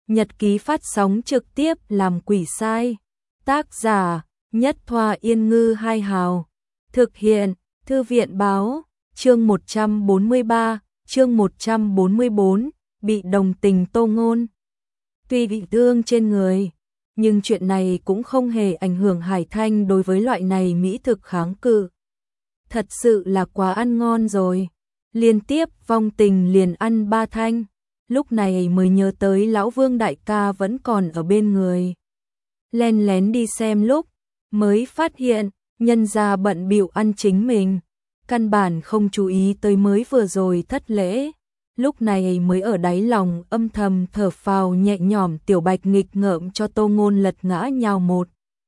Nhật ký phát sóng trực tiếp làm quỷ sai. Tác giả Nhất Thoa Yên Ngư Hai Hào. Thực hiện Thư viện báo. Chương 143, chương 144, bị đồng tình Tô Ngôn. Tuy bị thương trên người, nhưng chuyện này cũng không hề ảnh hưởng Hải Thanh đối với loại này mỹ thực kháng cự. Thật sự là quá ăn ngon rồi. Liên tiếp vong tình liền ăn 3 thanh. Lúc này mới nhớ tới lão Vương đại ca vẫn còn ở bên người. Len lén đi xem lúc, mới phát hiện, nhân gia bận bịu ăn chính mình. Căn bản không chú ý tới mới vừa rồi thất lễ. Lúc này mới ở đáy lòng âm thầm thở phào nhẹ nhõm. Tiểu Bạch nghịch ngợm cho Tô Ngôn lật ngã nhào một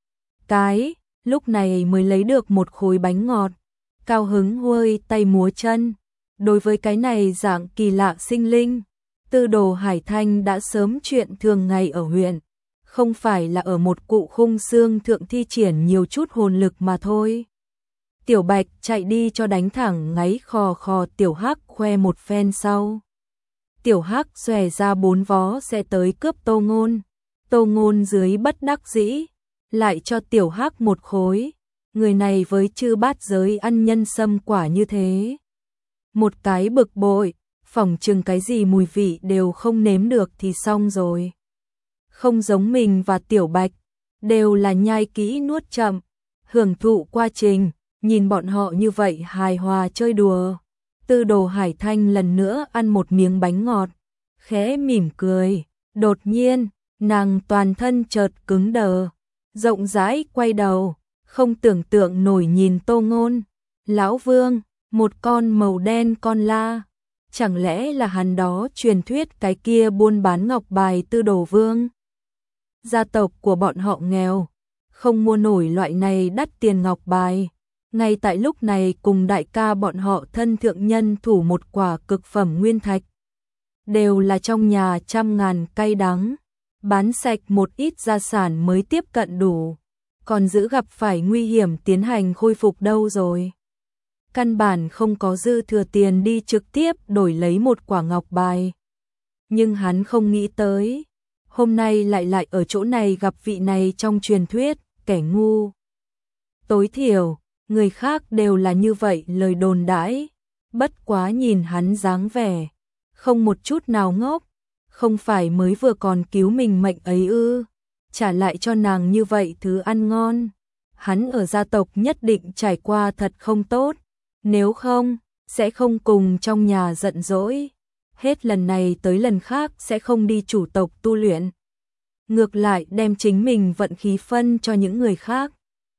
cái. Lúc này mới lấy được một khối bánh ngọt. Cao hứng huơi tay múa chân. Đối với cái này dạng kỳ lạ sinh linh, Tư Đồ Hải Thanh đã sớm chuyện thường ngày ở huyện, không phải là ở một cụ khung xương thượng thi triển nhiều chút hồn lực mà thôi. Tiểu Bạch chạy đi cho đánh thẳng ngáy khò khò Tiểu Hắc khoe một phen sau. Tiểu Hắc xòe ra 4 vó sẽ tới cướp Tô Ngôn. Tô Ngôn dưới bất đắc dĩ, lại cho Tiểu Hắc một khối. Người này với chư bát giới ăn nhân sâm quả như thế. Một cái bực bội, phỏng chừng cái gì mùi vị đều không nếm được thì xong rồi. Không giống mình và Tiểu Bạch, đều là nhai kỹ nuốt chậm, hưởng thụ quá trình, nhìn bọn họ như vậy hài hòa chơi đùa. Tư Đồ Hải Thanh lần nữa ăn một miếng bánh ngọt, khẽ mỉm cười, đột nhiên, nàng toàn thân chợt cứng đờ, rộng rãi quay đầu, không tưởng tượng nổi nhìn Tô Ngôn. Lão Vương, một con màu đen con la, chẳng lẽ là hắn đó truyền thuyết cái kia buôn bán ngọc bài Tư Đồ Vương? Gia tộc của bọn họ nghèo, không mua nổi loại này đắt tiền ngọc bài. Ngay tại lúc này cùng đại ca bọn họ thân thượng nhân thủ một quả cực phẩm nguyên thạch. Đều là trong nhà trăm ngàn cay đắng, bán sạch một ít gia sản mới tiếp cận đủ, còn giữ gặp phải nguy hiểm tiến hành khôi phục đâu rồi. Căn bản không có dư thừa tiền đi trực tiếp đổi lấy một quả ngọc bài. Nhưng hắn không nghĩ tới, hôm nay lại ở chỗ này gặp vị này trong truyền thuyết, kẻ ngu. Tối thiểu, người khác đều là như vậy lời đồn đãi, bất quá nhìn hắn dáng vẻ, không một chút nào ngốc, không phải mới vừa còn cứu mình mệnh ấy ư, trả lại cho nàng như vậy thứ ăn ngon. Hắn ở gia tộc nhất định trải qua thật không tốt, nếu không, sẽ không cùng trong nhà giận dỗi. Hết lần này tới lần khác sẽ không đi chủ tộc tu luyện. Ngược lại đem chính mình vận khí phân cho những người khác.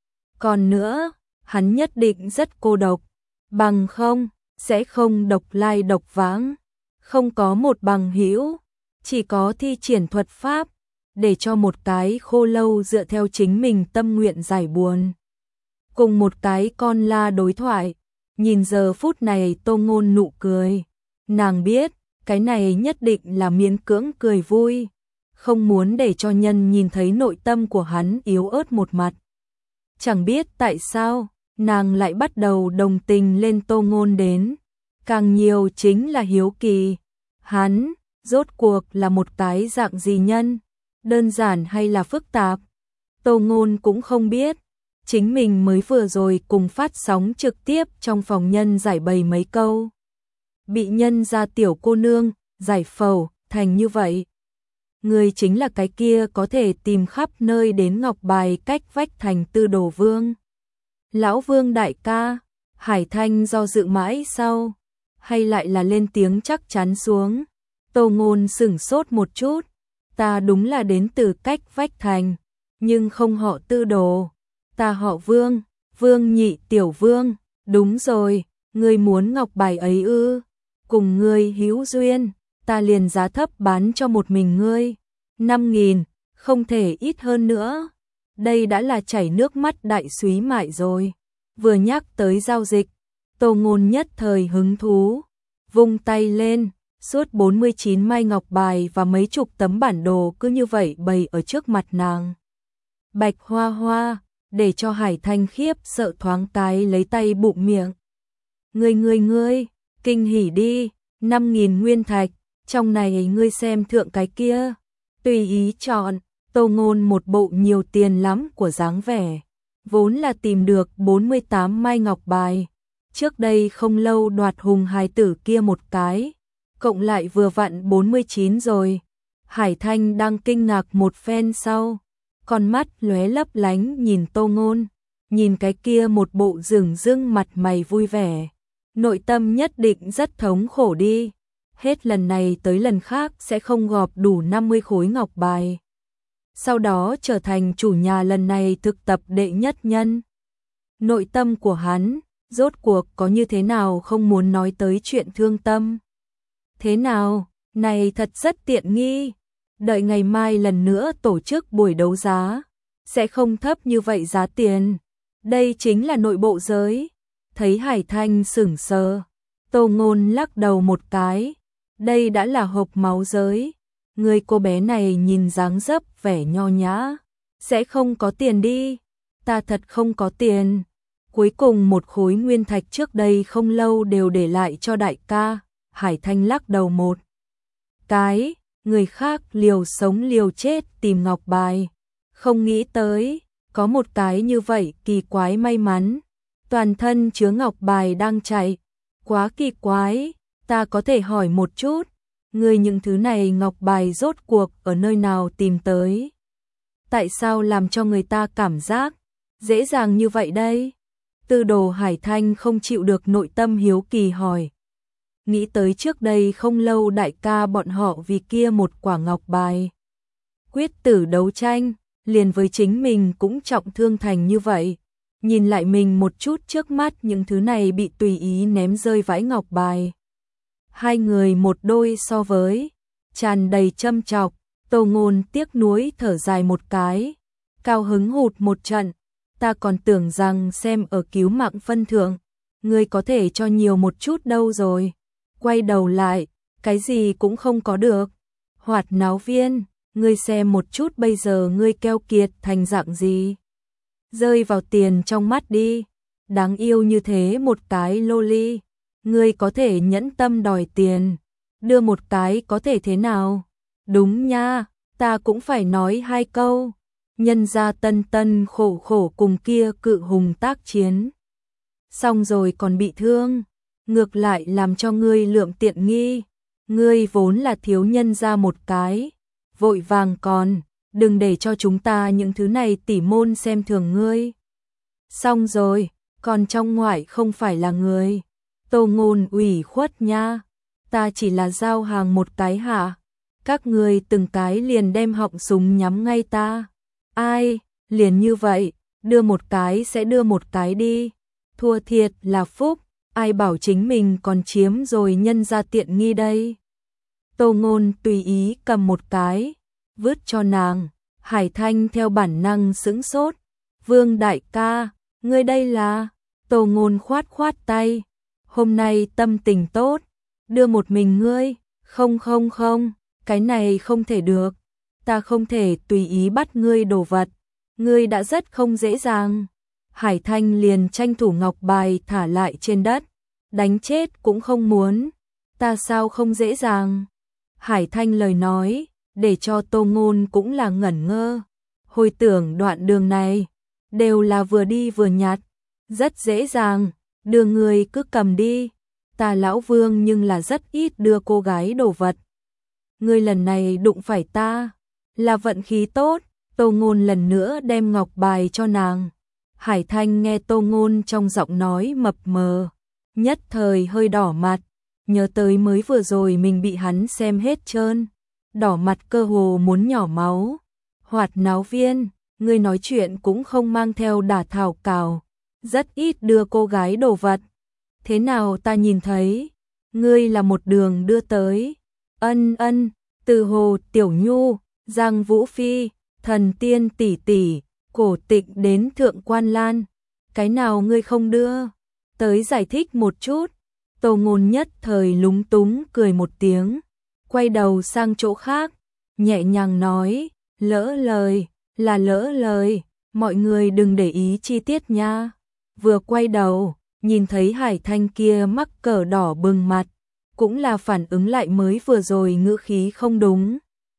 Còn nữa, hắn nhất định rất cô độc. Bằng không, sẽ không độc lai độc vãng. Không có một bằng hữu, chỉ có thi triển thuật pháp, để cho một cái khô lâu dựa theo chính mình tâm nguyện giải buồn. Cùng một cái con la đối thoại. Nhìn giờ phút này Tô Ngôn nụ cười, nàng biết, cái này nhất định là miễn cưỡng cười vui, không muốn để cho nhân nhìn thấy nội tâm của hắn yếu ớt một mặt. Chẳng biết tại sao, nàng lại bắt đầu đồng tình lên Tô Ngôn đến, càng nhiều chính là hiếu kỳ. Hắn, rốt cuộc là một cái dạng gì nhân, đơn giản hay là phức tạp, Tô Ngôn cũng không biết. Chính mình mới vừa rồi cùng phát sóng trực tiếp trong phòng nhân giải bày mấy câu. Bị nhân ra tiểu cô nương, giải phẫu thành như vậy. Người chính là cái kia có thể tìm khắp nơi đến ngọc bài cách vách thành Tư Đồ Vương. Lão Vương đại ca, Hải Thanh do dự mãi sau, hay lại là lên tiếng chắc chắn xuống. Tô Ngôn sửng sốt một chút, ta đúng là đến từ cách vách thành, nhưng không họ Tư Đồ. Ta họ Vương, Vương nhị tiểu vương, đúng rồi, ngươi muốn ngọc bài ấy ư, cùng ngươi hữu duyên, ta liền giá thấp bán cho một mình ngươi, 5.000, không thể ít hơn nữa. Đây đã là chảy nước mắt đại súy mại rồi. Vừa nhắc tới giao dịch, Tô Ngôn nhất thời hứng thú, vung tay lên, suốt 49 mai ngọc bài và mấy chục tấm bản đồ cứ như vậy bày ở trước mặt nàng. Bạch Hoa Hoa, để cho Hải Thanh khiếp sợ thoáng cái lấy tay bụng miệng. Ngươi, kinh hỉ đi, 5.000 nguyên thạch, trong này ngươi xem thượng cái kia. tùy ý chọn. Tô Ngôn một bộ nhiều tiền lắm của dáng vẻ, vốn là tìm được 48 mai ngọc bài, trước đây không lâu đoạt hùng hài tử kia một cái, cộng lại vừa vặn 49 rồi. Hải Thanh đang kinh ngạc một phen sau, con mắt lóe lấp lánh nhìn Tô Ngôn, nhìn cái kia một bộ rừng rưng mặt mày vui vẻ, nội tâm nhất định rất thống khổ đi, hết lần này tới lần khác sẽ không gọp đủ 50 khối ngọc bài. Sau đó trở thành chủ nhà lần này thực tập đệ nhất nhân. Nội tâm của hắn, rốt cuộc có như thế nào không muốn nói tới chuyện thương tâm. Thế nào, này thật rất tiện nghi, đợi ngày mai lần nữa tổ chức buổi đấu giá, sẽ không thấp như vậy giá tiền. Đây chính là nội bộ giới. Thấy Hải Thanh sững sờ, Tô Ngôn lắc đầu một cái, đây đã là hộp máu giới. Người cô bé này nhìn dáng dấp vẻ nho nhã, sẽ không có tiền đi. Ta thật không có tiền. Cuối cùng một khối nguyên thạch trước đây không lâu đều để lại cho đại ca. Hải Thanh lắc đầu một cái, người khác liều sống liều chết tìm ngọc bài, không nghĩ tới có một cái như vậy kỳ quái may mắn, toàn thân chứa ngọc bài đang chạy, quá kỳ quái. Ta có thể hỏi một chút, người những thứ này ngọc bài rốt cuộc ở nơi nào tìm tới? Tại sao làm cho người ta cảm giác dễ dàng như vậy đây? Tư Đồ Hải Thanh không chịu được nội tâm hiếu kỳ hỏi. Nghĩ tới trước đây không lâu đại ca bọn họ vì kia một quả ngọc bài quyết tử đấu tranh, liền với chính mình cũng trọng thương thành như vậy. Nhìn lại mình một chút trước mắt những thứ này bị tùy ý ném rơi vãi ngọc bài. Hai người một đôi so với, tràn đầy châm chọc. Tô Ngôn tiếc nuối thở dài một cái, cao hứng hụt một trận. Ta còn tưởng rằng xem ở cứu mạng phân thượng, ngươi có thể cho nhiều một chút đâu rồi. Quay đầu lại, cái gì cũng không có được. Hoạt náo viên, ngươi xem một chút bây giờ ngươi keo kiệt thành dạng gì. Rơi vào tiền trong mắt đi, đáng yêu như thế một cái loli, ngươi có thể nhẫn tâm đòi tiền, đưa một cái có thể thế nào? Đúng nha, ta cũng phải nói hai câu. Nhân gia tân tân khổ khổ cùng kia cự hùng tác chiến, xong rồi còn bị thương, ngược lại làm cho ngươi lượm tiện nghi. Ngươi vốn là thiếu nhân gia một cái, vội vàng còn, đừng để cho chúng ta những thứ này tỉ môn xem thường ngươi. Xong rồi, còn trong ngoại không phải là người. Tô Ngôn ủy khuất nha, ta chỉ là giao hàng một cái hả? Các ngươi từng cái liền đem họng súng nhắm ngay ta. Ai, liền như vậy, đưa một cái sẽ đưa một cái đi. Thua thiệt là phúc, ai bảo chính mình còn chiếm rồi nhân ra tiện nghi đây. Tô Ngôn tùy ý cầm một cái, vứt cho nàng. Hải Thanh theo bản năng sững sốt. Vương đại ca, ngươi đây là? Tô Ngôn khoát khoát tay. Hôm nay tâm tình tốt, đưa một mình ngươi. Không không không, cái này không thể được. Ta không thể tùy ý bắt ngươi đồ vật. Ngươi đã rất không dễ dàng. Hải Thanh liền tranh thủ ngọc bài thả lại trên đất. Đánh chết cũng không muốn. Ta sao không dễ dàng? Hải Thanh lời nói, để cho Tô Ngôn cũng là ngẩn ngơ. Hồi tưởng đoạn đường này, đều là vừa đi vừa nhặt. Rất dễ dàng, đưa người cứ cầm đi. Ta lão Vương nhưng là rất ít đưa cô gái đồ vật. Ngươi lần này đụng phải ta, là vận khí tốt. Tô Ngôn lần nữa đem ngọc bài cho nàng. Hải Thanh nghe Tô Ngôn trong giọng nói mập mờ, nhất thời hơi đỏ mặt, nhớ tới mới vừa rồi mình bị hắn xem hết trơn, đỏ mặt cơ hồ muốn nhỏ máu. Hoạt náo viên, ngươi nói chuyện cũng không mang theo đả thảo cào, rất ít đưa cô gái đồ vật. Thế nào ta nhìn thấy, ngươi là một đường đưa tới. Ân ân, từ Hồ Tiểu Nhu, Giang Vũ Phi, Thần Tiên tỷ tỷ, Cổ Tịch đến Thượng Quan Lan, cái nào ngươi không đưa? Tới giải thích một chút. Tô Ngôn nhất thời lúng túng cười một tiếng, quay đầu sang chỗ khác, nhẹ nhàng nói, lỡ lời, là lỡ lời, mọi người đừng để ý chi tiết nha. Vừa quay đầu, nhìn thấy Hải Thanh kia mắc cỡ đỏ bừng mặt, cũng là phản ứng lại mới vừa rồi ngữ khí không đúng.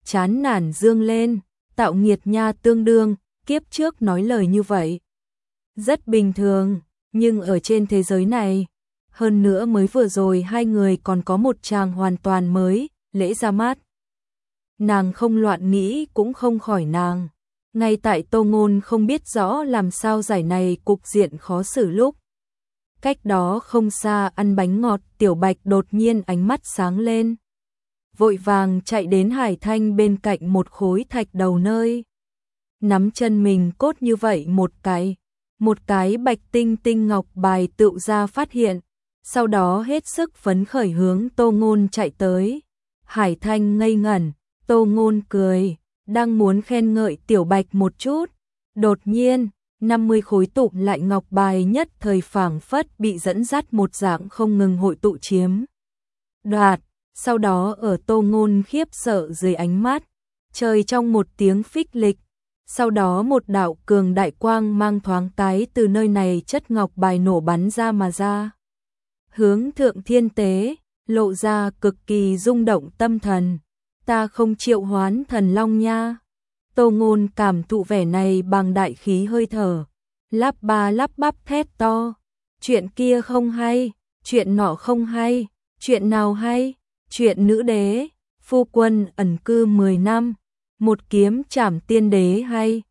chán nản dương lên, tạo nghiệt nha tương đương, kiếp trước nói lời như vậy. Rất bình thường, nhưng ở trên thế giới này, hơn nữa mới vừa rồi hai người còn có một chàng hoàn toàn mới, lễ ra mắt. Nàng không loạn nghĩ cũng không khỏi nàng. Ngay tại Tô Ngôn không biết rõ làm sao giải này cục diện khó xử lúc. Cách đó không xa ăn bánh ngọt, Tiểu Bạch đột nhiên ánh mắt sáng lên. Vội vàng chạy đến Hải Thanh bên cạnh một khối thạch đầu nơi. Nắm chân mình cốt như vậy một cái bạch tinh tinh ngọc bài tựu ra phát hiện. Sau đó hết sức phấn khởi hướng Tô Ngôn chạy tới. Hải Thanh ngây ngẩn, Tô Ngôn cười, đang muốn khen ngợi Tiểu Bạch một chút. Đột nhiên, 50 khối tụ lại ngọc bài nhất thời phảng phất bị dẫn dắt một dạng không ngừng hội tụ chiếm đoạt. Sau đó ở Tô Ngôn khiếp sợ dưới ánh mắt, trời trong một tiếng phích lịch. Sau đó một đạo cường đại quang mang thoáng cái từ nơi này chất ngọc bài nổ bắn ra mà ra. Hướng thượng thiên tế, lộ ra cực kỳ rung động tâm thần. Ta không triệu hoán thần long nha. Tô Ngôn cảm thụ vẻ này bằng đại khí hơi thở. Lắp ba lắp bắp thét to. Chuyện kia không hay, chuyện nọ không hay, chuyện nào hay, chuyện nữ đế, phu quân ẩn cư 10 năm, một kiếm trảm tiên đế hay.